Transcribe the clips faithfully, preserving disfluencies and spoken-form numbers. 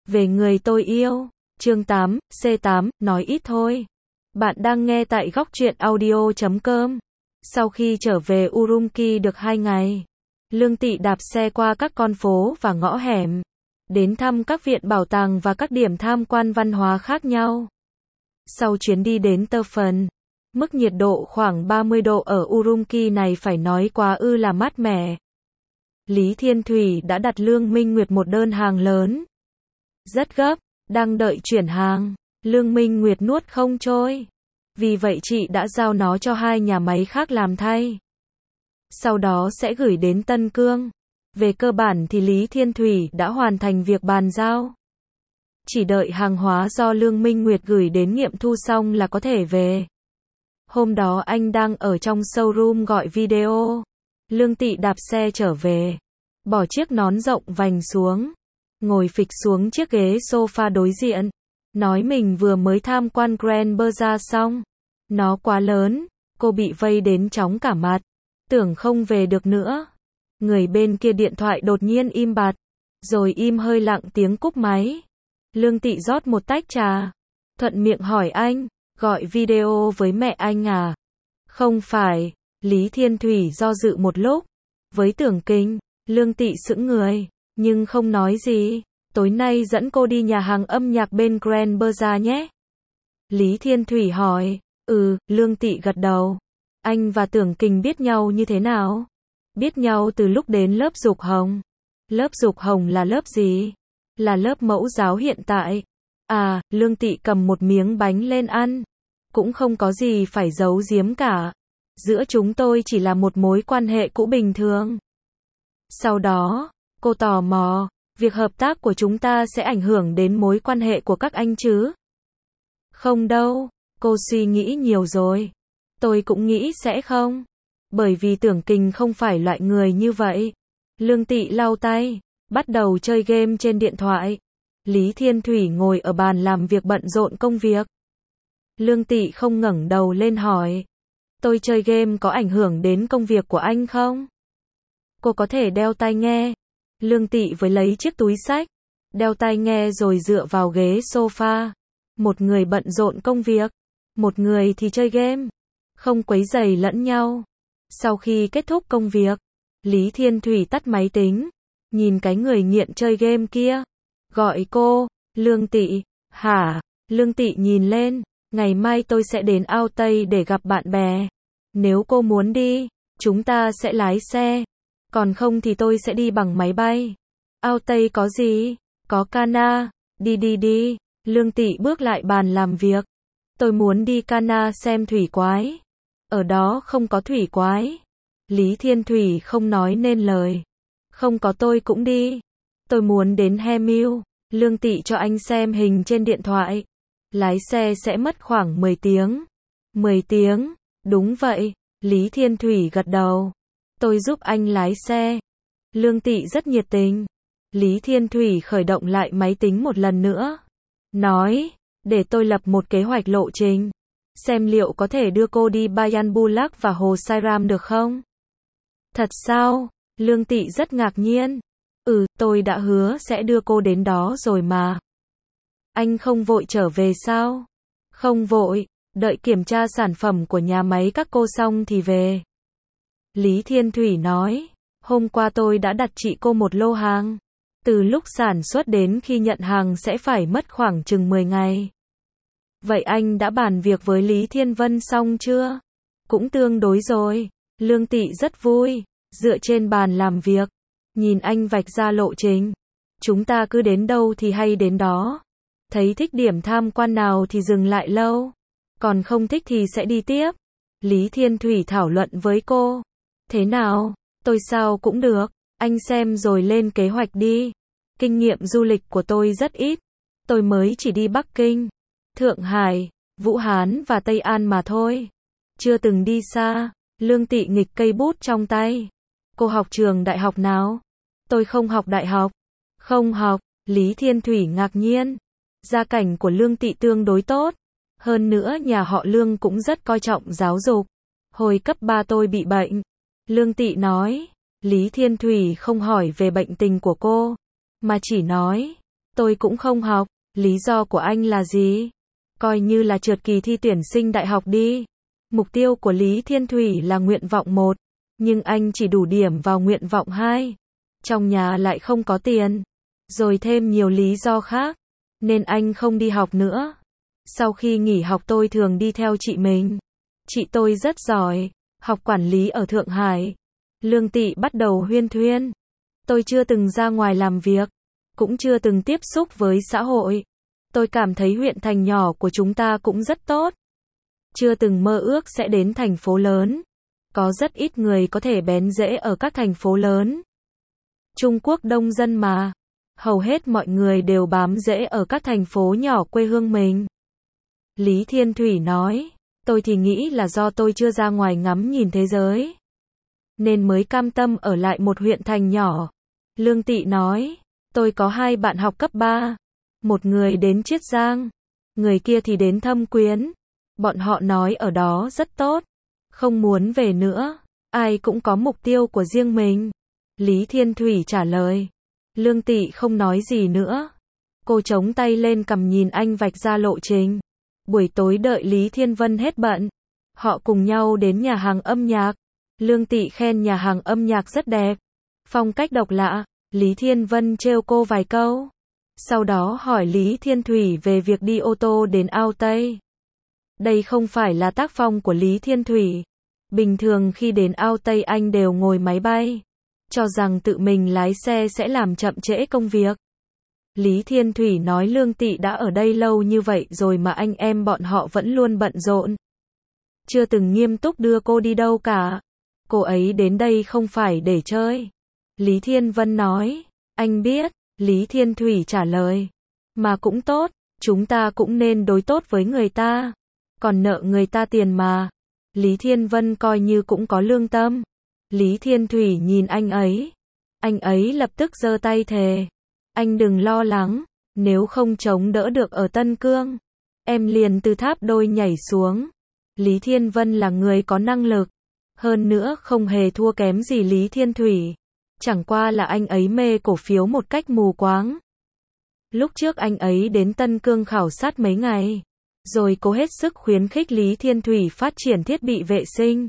Về người tôi yêu. Chương tám, C tám, nói ít thôi. Bạn đang nghe tại góc truyện audio chấm com. Sau khi trở về Urumqi được hai ngày, Lương Tị đạp xe qua các con phố và ngõ hẻm, đến thăm các viện bảo tàng và các điểm tham quan văn hóa khác nhau. Sau chuyến đi đến Tơ Phần, mức nhiệt độ khoảng ba mươi độ ở Urumqi này phải nói quá ư là mát mẻ. Lý Thiên Thủy đã đặt Lương Minh Nguyệt một đơn hàng lớn. Rất gấp, đang đợi chuyển hàng. Lương Minh Nguyệt nuốt không trôi. Vì vậy chị đã giao nó cho hai nhà máy khác làm thay. Sau đó sẽ gửi đến Tân Cương. Về cơ bản thì Lý Thiên Thủy đã hoàn thành việc bàn giao. Chỉ đợi hàng hóa do Lương Minh Nguyệt gửi đến nghiệm thu xong là có thể về. Hôm đó anh đang ở trong showroom gọi video. Lương Tị đạp xe trở về, bỏ chiếc nón rộng vành xuống, ngồi phịch xuống chiếc ghế sofa đối diện, nói mình vừa mới tham quan Grand Bazaar xong. Nó quá lớn, cô bị vây đến chóng cả mặt, tưởng không về được nữa. Người bên kia điện thoại đột nhiên im bặt, rồi im hơi lặng tiếng cúp máy. Lương Tị rót một tách trà, thuận miệng hỏi anh, gọi video với mẹ anh à? Không phải. Lý Thiên Thủy do dự một lúc. Với Tưởng Kinh, Lương Tị sững người, nhưng không nói gì. Tối nay dẫn cô đi nhà hàng âm nhạc bên Grand Bazaar nhé. Lý Thiên Thủy hỏi. Ừ, Lương Tị gật đầu. Anh và Tưởng Kinh biết nhau như thế nào? Biết nhau từ lúc đến lớp Dục Hồng. Lớp Dục Hồng là lớp gì? Là lớp mẫu giáo hiện tại. À, Lương Tị cầm một miếng bánh lên ăn. Cũng không có gì phải giấu giếm cả. Giữa chúng tôi chỉ là một mối quan hệ cũ bình thường. Sau đó, cô tò mò, việc hợp tác của chúng ta sẽ ảnh hưởng đến mối quan hệ của các anh chứ? Không đâu, cô suy nghĩ nhiều rồi. Tôi cũng nghĩ sẽ không. Bởi vì Tưởng Kinh không phải loại người như vậy. Lương Tị lau tay, bắt đầu chơi game trên điện thoại. Lý Thiên Thủy ngồi ở bàn làm việc bận rộn công việc. Lương Tị không ngẩng đầu lên hỏi. Tôi chơi game có ảnh hưởng đến công việc của anh không? Cô có thể đeo tai nghe. Lương Tị với lấy chiếc túi xách, đeo tai nghe rồi dựa vào ghế sofa. Một người bận rộn công việc, một người thì chơi game, không quấy rầy lẫn nhau. Sau khi kết thúc công việc, Lý Thiên Thủy tắt máy tính, nhìn cái người nghiện chơi game kia, gọi cô, Lương Tị. Hả? Lương Tị nhìn lên. Ngày mai tôi sẽ đến Ao Tây để gặp bạn bè. Nếu cô muốn đi, chúng ta sẽ lái xe. Còn không thì tôi sẽ đi bằng máy bay. Ao Tây có gì? Có Cana. Đi đi đi. Lương Tị bước lại bàn làm việc. Tôi muốn đi Cana xem thủy quái. Ở đó không có thủy quái. Lý Thiên Thủy không nói nên lời. Không có tôi cũng đi. Tôi muốn đến Hemil. Lương Tị cho anh xem hình trên điện thoại. Lái xe sẽ mất khoảng mười tiếng. mười tiếng, đúng vậy. Lý Thiên Thủy gật đầu. Tôi giúp anh lái xe. Lương Tị rất nhiệt tình. Lý Thiên Thủy khởi động lại máy tính một lần nữa. Nói, để tôi lập một kế hoạch lộ trình. Xem liệu có thể đưa cô đi Bayan Bulak và Hồ Sairam được không? Thật sao? Lương Tị rất ngạc nhiên. Ừ, tôi đã hứa sẽ đưa cô đến đó rồi mà. Anh không vội trở về sao? Không vội, đợi kiểm tra sản phẩm của nhà máy các cô xong thì về. Lý Thiên Thủy nói, hôm qua tôi đã đặt chị cô một lô hàng. Từ lúc sản xuất đến khi nhận hàng sẽ phải mất khoảng chừng mười ngày. Vậy anh đã bàn việc với Lý Thiên Vân xong chưa? Cũng tương đối rồi. Lương Tị rất vui, dựa trên bàn làm việc, nhìn anh vạch ra lộ trình. Chúng ta cứ đến đâu thì hay đến đó. Thấy thích điểm tham quan nào thì dừng lại lâu, còn không thích thì sẽ đi tiếp. Lý Thiên Thủy thảo luận với cô. Thế nào? Tôi sao cũng được, anh xem rồi lên kế hoạch đi. Kinh nghiệm du lịch của tôi rất ít. Tôi mới chỉ đi Bắc Kinh, Thượng Hải, Vũ Hán và Tây An mà thôi. Chưa từng đi xa. Lương Tị nghịch cây bút trong tay. Cô học trường đại học nào? Tôi không học đại học. Không học. Lý Thiên Thủy ngạc nhiên. Gia cảnh của Lương Tị tương đối tốt. Hơn nữa nhà họ Lương cũng rất coi trọng giáo dục. Hồi cấp ba tôi bị bệnh. Lương Tị nói. Lý Thiên Thủy không hỏi về bệnh tình của cô, mà chỉ nói. Tôi cũng không học. Lý do của anh là gì? Coi như là trượt kỳ thi tuyển sinh đại học đi. Mục tiêu của Lý Thiên Thủy là nguyện vọng một, nhưng anh chỉ đủ điểm vào nguyện vọng hai. Trong nhà lại không có tiền, rồi thêm nhiều lý do khác, nên anh không đi học nữa. Sau khi nghỉ học tôi thường đi theo chị mình. Chị tôi rất giỏi, học quản lý ở Thượng Hải. Lương Tị bắt đầu huyên thuyên. Tôi chưa từng ra ngoài làm việc, cũng chưa từng tiếp xúc với xã hội. Tôi cảm thấy huyện thành nhỏ của chúng ta cũng rất tốt. Chưa từng mơ ước sẽ đến thành phố lớn. Có rất ít người có thể bén rễ ở các thành phố lớn. Trung Quốc đông dân mà. Hầu hết mọi người đều bám rễ ở các thành phố nhỏ quê hương mình. Lý Thiên Thủy nói, tôi thì nghĩ là do tôi chưa ra ngoài ngắm nhìn thế giới, nên mới cam tâm ở lại một huyện thành nhỏ. Lương Tị nói, tôi có hai bạn học cấp ba. Một người đến Chiết Giang, người kia thì đến Thâm Quyến. Bọn họ nói ở đó rất tốt, không muốn về nữa. Ai cũng có mục tiêu của riêng mình. Lý Thiên Thủy trả lời. Lương Tị không nói gì nữa. Cô chống tay lên cằm nhìn anh vạch ra lộ trình. Buổi tối đợi Lý Thiên Vân hết bận, họ cùng nhau đến nhà hàng âm nhạc. Lương Tị khen nhà hàng âm nhạc rất đẹp, phong cách độc lạ. Lý Thiên Vân trêu cô vài câu, sau đó hỏi Lý Thiên Thủy về việc đi ô tô đến Ao Tây. Đây không phải là tác phong của Lý Thiên Thủy. Bình thường khi đến Ao Tây anh đều ngồi máy bay, cho rằng tự mình lái xe sẽ làm chậm trễ công việc. Lý Thiên Thủy nói Lương Tị đã ở đây lâu như vậy rồi mà anh em bọn họ vẫn luôn bận rộn, chưa từng nghiêm túc đưa cô đi đâu cả. Cô ấy đến đây không phải để chơi. Lý Thiên Vân nói, anh biết. Lý Thiên Thủy trả lời, mà cũng tốt, chúng ta cũng nên đối tốt với người ta, còn nợ người ta tiền mà. Lý Thiên Vân coi như cũng có lương tâm. Lý Thiên Thủy nhìn anh ấy, anh ấy lập tức giơ tay thề, anh đừng lo lắng, nếu không chống đỡ được ở Tân Cương, em liền từ tháp đôi nhảy xuống. Lý Thiên Vân là người có năng lực, hơn nữa không hề thua kém gì Lý Thiên Thủy. Chẳng qua là anh ấy mê cổ phiếu một cách mù quáng. Lúc trước anh ấy đến Tân Cương khảo sát mấy ngày, rồi cố hết sức khuyến khích Lý Thiên Thủy phát triển thiết bị vệ sinh.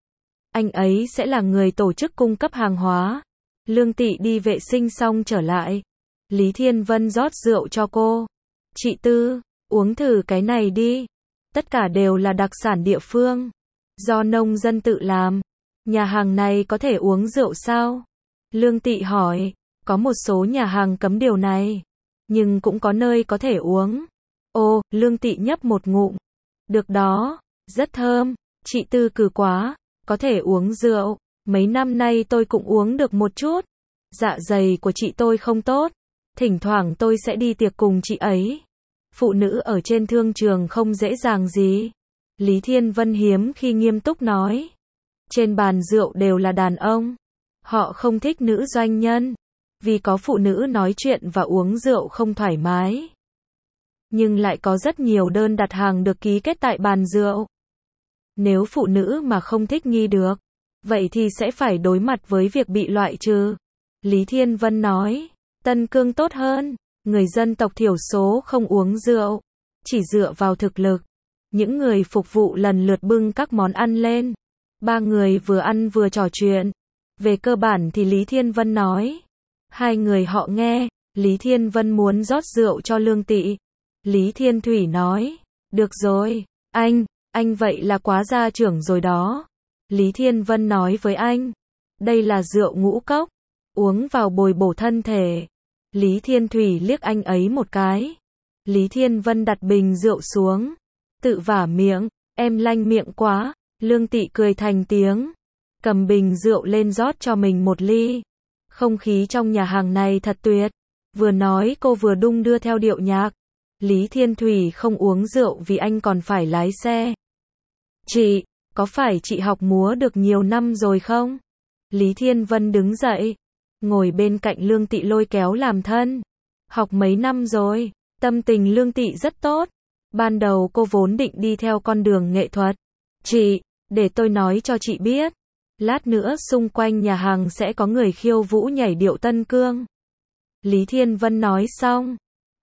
Anh ấy sẽ là người tổ chức cung cấp hàng hóa. Lương Tị đi vệ sinh xong trở lại. Lý Thiên Vân rót rượu cho cô. Chị Tư, uống thử cái này đi. Tất cả đều là đặc sản địa phương, do nông dân tự làm. Nhà hàng này có thể uống rượu sao? Lương Tị hỏi. Có một số nhà hàng cấm điều này, nhưng cũng có nơi có thể uống. Ồ, Lương Tị nhấp một ngụm. Được đó, rất thơm. Chị Tư cừ quá, có thể uống rượu. Mấy năm nay tôi cũng uống được một chút. Dạ dày của chị tôi không tốt, thỉnh thoảng tôi sẽ đi tiệc cùng chị ấy. Phụ nữ ở trên thương trường không dễ dàng gì. Lý Thiên Vân hiếm khi nghiêm túc nói. Trên bàn rượu đều là đàn ông. Họ không thích nữ doanh nhân, vì có phụ nữ nói chuyện và uống rượu không thoải mái. Nhưng lại có rất nhiều đơn đặt hàng được ký kết tại bàn rượu. Nếu phụ nữ mà không thích nghi được, vậy thì sẽ phải đối mặt với việc bị loại trừ. Lý Thiên Vân nói, Tân Cương tốt hơn, người dân tộc thiểu số không uống rượu, chỉ dựa vào thực lực. Những người phục vụ lần lượt bưng các món ăn lên. Ba người vừa ăn vừa trò chuyện. Về cơ bản thì Lý Thiên Vân nói. Hai người họ nghe. Lý Thiên Vân muốn rót rượu cho Lương Tị. Lý Thiên Thủy nói, được rồi, anh, anh vậy là quá gia trưởng rồi đó. Lý Thiên Vân nói với anh, đây là rượu ngũ cốc, uống vào bồi bổ thân thể. Lý Thiên Thủy liếc anh ấy một cái. Lý Thiên Vân đặt bình rượu xuống, tự vả miệng, em lanh miệng quá. Lương Tị cười thành tiếng, cầm bình rượu lên rót cho mình một ly. Không khí trong nhà hàng này thật tuyệt. Vừa nói cô vừa đung đưa theo điệu nhạc. Lý Thiên Thủy không uống rượu vì anh còn phải lái xe. Chị, có phải chị học múa được nhiều năm rồi không? Lý Thiên Vân đứng dậy, ngồi bên cạnh Lương Tị lôi kéo làm thân. Học mấy năm rồi, tâm tình Lương Tị rất tốt. Ban đầu cô vốn định đi theo con đường nghệ thuật. Chị, để tôi nói cho chị biết. Lát nữa xung quanh nhà hàng sẽ có người khiêu vũ nhảy điệu Tân Cương. Lý Thiên Vân nói xong,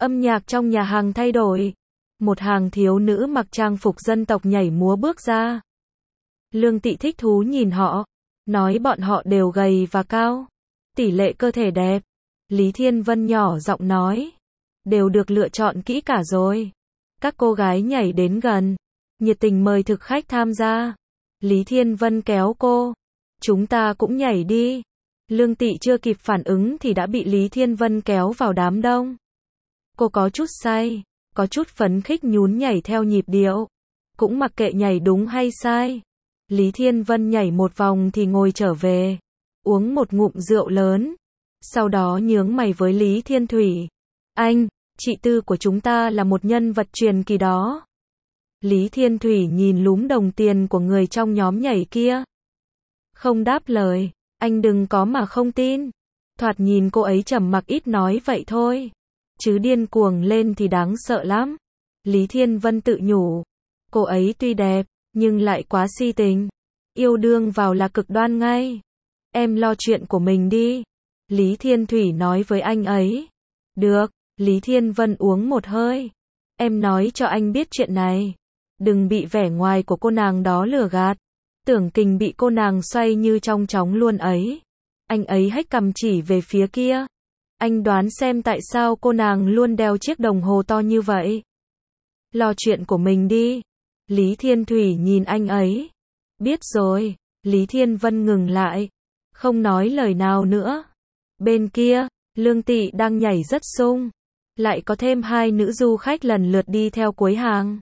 Âm nhạc trong nhà hàng thay đổi. Một hàng thiếu nữ mặc trang phục dân tộc nhảy múa bước ra. Lương Tị thích thú nhìn họ, nói bọn họ đều gầy và cao, tỷ lệ cơ thể đẹp. Lý Thiên Vân nhỏ giọng nói, đều được lựa chọn kỹ cả rồi. Các cô gái nhảy đến gần, nhiệt tình mời thực khách tham gia. Lý Thiên Vân kéo cô, chúng ta cũng nhảy đi. Lương Tị chưa kịp phản ứng thì đã bị Lý Thiên Vân kéo vào đám đông. Cô có chút say, có chút phấn khích nhún nhảy theo nhịp điệu, cũng mặc kệ nhảy đúng hay sai. Lý Thiên Vân nhảy một vòng thì ngồi trở về, uống một ngụm rượu lớn, sau đó nhướng mày với Lý Thiên Thủy. Anh, chị Tư của chúng ta là một nhân vật truyền kỳ đó. Lý Thiên Thủy nhìn lúm đồng tiền của người trong nhóm nhảy kia. Không đáp lời, anh đừng có mà không tin. Thoạt nhìn cô ấy trầm mặc ít nói vậy thôi, chứ điên cuồng lên thì đáng sợ lắm. Lý Thiên Vân tự nhủ, cô ấy tuy đẹp, nhưng lại quá si tình. Yêu đương vào là cực đoan ngay. Em lo chuyện của mình đi. Lý Thiên Thủy nói với anh ấy. Được, Lý Thiên Vân uống một hơi. Em nói cho anh biết chuyện này. Đừng bị vẻ ngoài của cô nàng đó lừa gạt. Tưởng Kình bị cô nàng xoay như trong chóng luôn ấy. Anh ấy hách cầm chỉ về phía kia. Anh đoán xem tại sao cô nàng luôn đeo chiếc đồng hồ to như vậy. Lo chuyện của mình đi. Lý Thiên Thủy nhìn anh ấy. Biết rồi. Lý Thiên Vân ngừng lại, không nói lời nào nữa. Bên kia, Lương Tị đang nhảy rất sung. Lại có thêm hai nữ du khách lần lượt đi theo cuối hàng.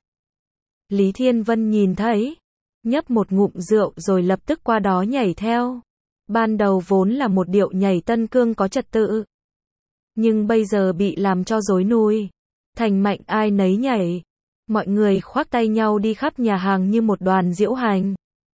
Lý Thiên Vân nhìn thấy, nhấp một ngụm rượu rồi lập tức qua đó nhảy theo. Ban đầu vốn là một điệu nhảy tân cương có trật tự, nhưng bây giờ bị làm cho rối nùi, thành mạnh ai nấy nhảy. Mọi người khoác tay nhau đi khắp nhà hàng như một đoàn diễu hành.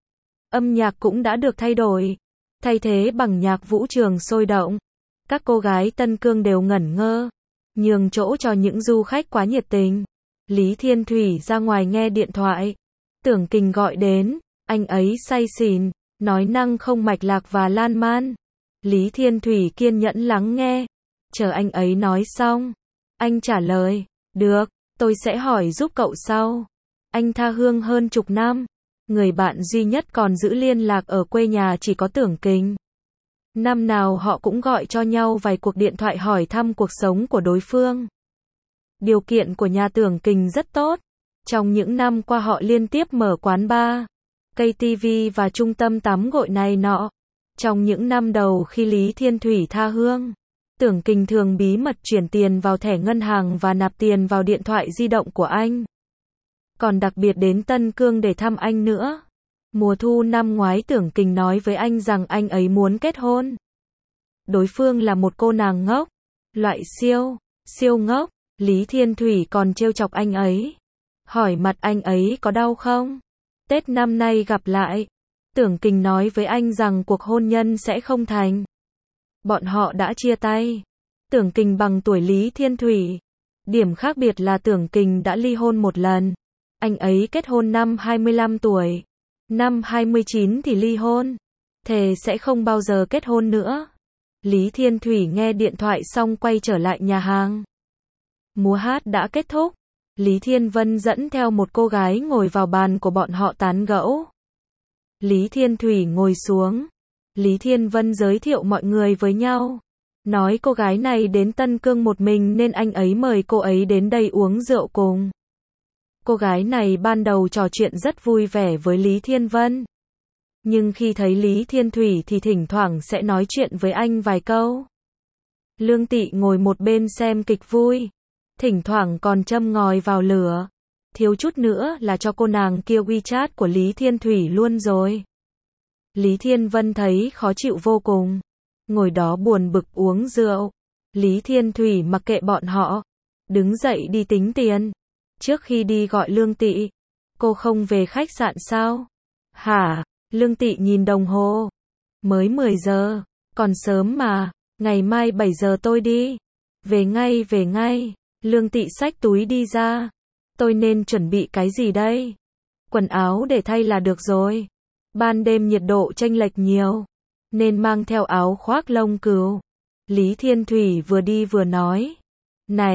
Âm nhạc cũng đã được thay đổi, thay thế bằng nhạc vũ trường sôi động. Các cô gái tân cương đều ngẩn ngơ, nhường chỗ cho những du khách quá nhiệt tình. Lý Thiên Thủy ra ngoài nghe điện thoại. Tưởng Kình gọi đến, anh ấy say xỉn, nói năng không mạch lạc và lan man. Lý Thiên Thủy kiên nhẫn lắng nghe, chờ anh ấy nói xong. Anh trả lời, được, tôi sẽ hỏi giúp cậu sau. Anh tha hương hơn chục năm, người bạn duy nhất còn giữ liên lạc ở quê nhà chỉ có Tưởng Kình. Năm nào họ cũng gọi cho nhau vài cuộc điện thoại hỏi thăm cuộc sống của đối phương. Điều kiện của nhà Tưởng Kình rất tốt. Trong những năm qua họ liên tiếp mở quán bar, cây tivi và trung tâm tắm gội này nọ. Trong những năm đầu khi Lý Thiên Thủy tha hương, Tưởng Kình thường bí mật chuyển tiền vào thẻ ngân hàng và nạp tiền vào điện thoại di động của anh. Còn đặc biệt đến Tân Cương để thăm anh nữa. Mùa thu năm ngoái Tưởng Kình nói với anh rằng anh ấy muốn kết hôn. Đối phương là một cô nàng ngốc, loại siêu, siêu ngốc. Lý Thiên Thủy còn trêu chọc anh ấy, hỏi mặt anh ấy có đau không. Tết năm nay gặp lại, Tưởng Kình nói với anh rằng cuộc hôn nhân sẽ không thành. Bọn họ đã chia tay. Tưởng Kình bằng tuổi Lý Thiên Thủy. Điểm khác biệt là Tưởng Kình đã ly hôn một lần. Anh ấy kết hôn năm hai mươi lăm tuổi. Năm hai mươi chín thì ly hôn. Thề sẽ không bao giờ kết hôn nữa. Lý Thiên Thủy nghe điện thoại xong quay trở lại nhà hàng. Múa hát đã kết thúc. Lý Thiên Vân dẫn theo một cô gái ngồi vào bàn của bọn họ tán gẫu. Lý Thiên Thủy ngồi xuống. Lý Thiên Vân giới thiệu mọi người với nhau. Nói cô gái này đến Tân Cương một mình nên anh ấy mời cô ấy đến đây uống rượu cùng. Cô gái này ban đầu trò chuyện rất vui vẻ với Lý Thiên Vân. Nhưng khi thấy Lý Thiên Thủy thì thỉnh thoảng sẽ nói chuyện với anh vài câu. Lương Tị ngồi một bên xem kịch vui. Thỉnh thoảng còn châm ngòi vào lửa. Thiếu chút nữa là cho cô nàng kia WeChat của Lý Thiên Thủy luôn rồi. Lý Thiên Vân thấy khó chịu vô cùng. Ngồi đó buồn bực uống rượu. Lý Thiên Thủy mặc kệ bọn họ. Đứng dậy đi tính tiền. Trước khi đi gọi Lương Tị. Cô không về khách sạn sao? Hả? Lương Tị nhìn đồng hồ. Mới mười giờ. Còn sớm mà. Ngày mai bảy giờ tôi đi. Về ngay về ngay. Lương Tị xách túi đi ra. Tôi nên chuẩn bị cái gì đây? Quần áo để thay là được rồi. Ban đêm nhiệt độ chênh lệch nhiều, nên mang theo áo khoác lông cừu. Lý Thiên Thủy vừa đi vừa nói. Này,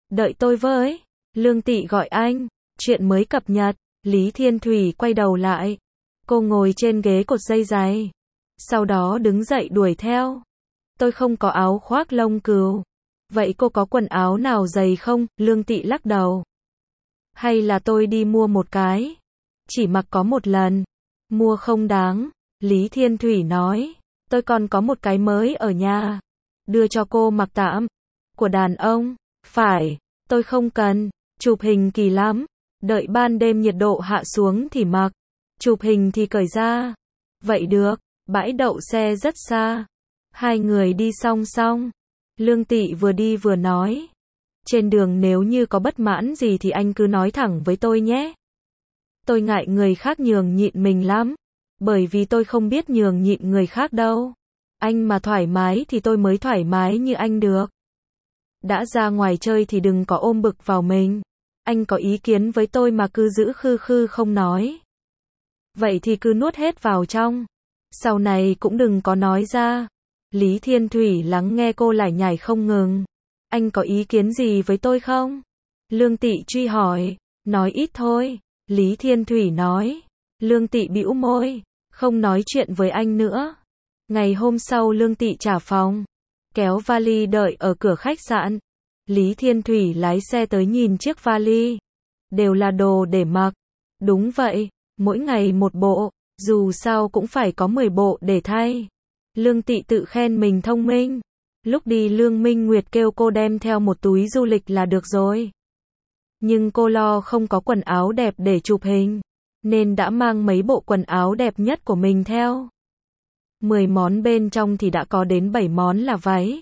Đợi tôi với. Lương Tị gọi anh. Chuyện mới cập nhật. Lý Thiên Thủy quay đầu lại. Cô ngồi trên ghế cột dây giày. Sau đó đứng dậy đuổi theo. Tôi không có áo khoác lông cừu. Vậy cô có quần áo nào dày không? Lương Tị lắc đầu. Hay là tôi đi mua một cái? Chỉ mặc có một lần. Mua không đáng. Lý Thiên Thủy nói. Tôi còn có một cái mới ở nhà. Đưa cho cô mặc tạm. Của đàn ông. Phải. Tôi không cần. Chụp hình kỳ lắm. Đợi ban đêm nhiệt độ hạ xuống thì mặc. Chụp hình thì cởi ra. Vậy được. Bãi đậu xe rất xa. Hai người đi song song. Lương Tị vừa đi vừa nói. Trên đường nếu như có bất mãn gì thì anh cứ nói thẳng với tôi nhé. Tôi ngại người khác nhường nhịn mình lắm. Bởi vì tôi không biết nhường nhịn người khác đâu. Anh mà thoải mái thì tôi mới thoải mái như anh được. Đã ra ngoài chơi thì đừng có ôm bực vào mình. Anh có ý kiến với tôi mà cứ giữ khư khư không nói. Vậy thì cứ nuốt hết vào trong. Sau này cũng đừng có nói ra. Lý Thiên Thủy lắng nghe cô lải nhải không ngừng. Anh có ý kiến gì với tôi không? Lương Tị truy hỏi. Nói ít thôi. Lý Thiên Thủy nói. Lương Tị bĩu môi. Không nói chuyện với anh nữa. Ngày hôm sau Lương Tị trả phòng. Kéo vali đợi ở cửa khách sạn. Lý Thiên Thủy lái xe tới nhìn chiếc vali. Đều là đồ để mặc. Đúng vậy. Mỗi ngày một bộ. Dù sao cũng phải có mười bộ để thay. Lương Tị tự khen mình thông minh. Lúc đi Lương Minh Nguyệt kêu cô đem theo một túi du lịch là được rồi. Nhưng cô lo không có quần áo đẹp để chụp hình. Nên đã mang mấy bộ quần áo đẹp nhất của mình theo. mười món bên trong thì đã có đến bảy món là váy.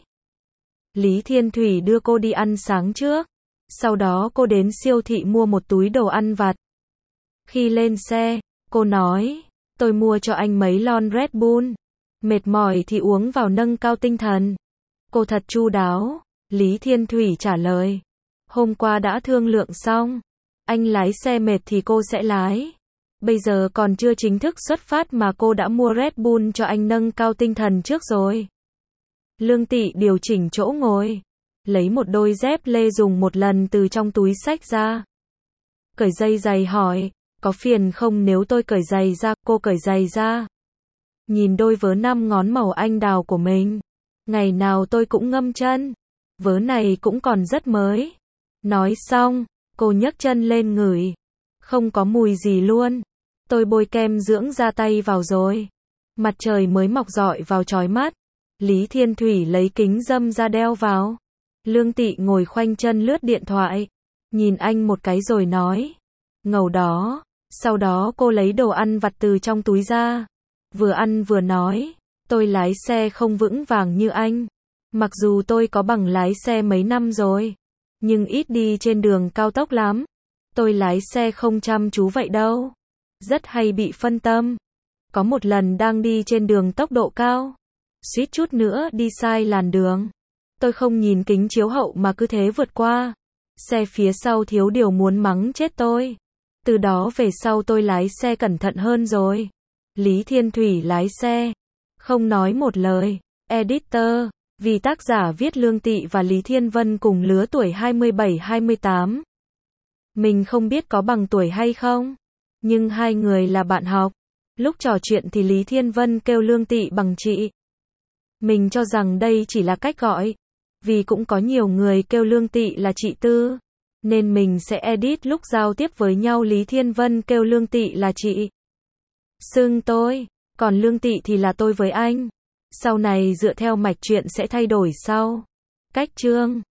Lý Thiên Thủy đưa cô đi ăn sáng trước. Sau đó cô đến siêu thị mua một túi đồ ăn vặt. Khi lên xe, cô nói, tôi mua cho anh mấy lon Red Bull. Mệt mỏi thì uống vào nâng cao tinh thần. Cô thật chu đáo. Lý Thiên Thủy trả lời. Hôm qua đã thương lượng xong. Anh lái xe mệt thì cô sẽ lái. Bây giờ còn chưa chính thức xuất phát mà cô đã mua Red Bull cho anh nâng cao tinh thần trước rồi. Lương Tị điều chỉnh chỗ ngồi. Lấy một đôi dép lê dùng một lần từ trong túi xách ra. Cởi dây giày hỏi. Có phiền không nếu tôi cởi giày ra? Cô cởi giày ra. Nhìn đôi vớ năm ngón màu anh đào của mình. Ngày nào tôi cũng ngâm chân. Vớ này cũng còn rất mới. Nói xong, cô nhấc chân lên ngửi. Không có mùi gì luôn. Tôi bôi kem dưỡng da tay vào rồi. Mặt trời mới mọc rọi vào chói mắt. Lý Thiên Thủy lấy kính râm ra đeo vào. Lương Tị ngồi khoanh chân lướt điện thoại. Nhìn anh một cái rồi nói. Ngầu đó. Sau đó cô lấy đồ ăn vặt từ trong túi ra. Vừa ăn vừa nói. Tôi lái xe không vững vàng như anh. Mặc dù tôi có bằng lái xe mấy năm rồi. Nhưng ít đi trên đường cao tốc lắm. Tôi lái xe không chăm chú vậy đâu. Rất hay bị phân tâm. Có một lần đang đi trên đường tốc độ cao. Suýt chút nữa đi sai làn đường. Tôi không nhìn kính chiếu hậu mà cứ thế vượt qua. Xe phía sau thiếu điều muốn mắng chết tôi. Từ đó về sau tôi lái xe cẩn thận hơn rồi. Lý Thiên Thủy lái xe. Không nói một lời. Editor. Vì tác giả viết Lương Tị và Lý Thiên Vân cùng lứa tuổi hai mươi bảy hai mươi tám. Mình không biết có bằng tuổi hay không. Nhưng hai người là bạn học. Lúc trò chuyện thì Lý Thiên Vân kêu Lương Tị bằng chị. Mình cho rằng đây chỉ là cách gọi. Vì cũng có nhiều người kêu Lương Tị là chị Tư. Nên mình sẽ edit lúc giao tiếp với nhau Lý Thiên Vân kêu Lương Tị là chị. Xưng tôi. Còn Lương Tị thì là tôi với anh. Sau này dựa theo mạch truyện sẽ thay đổi sau. Cách chương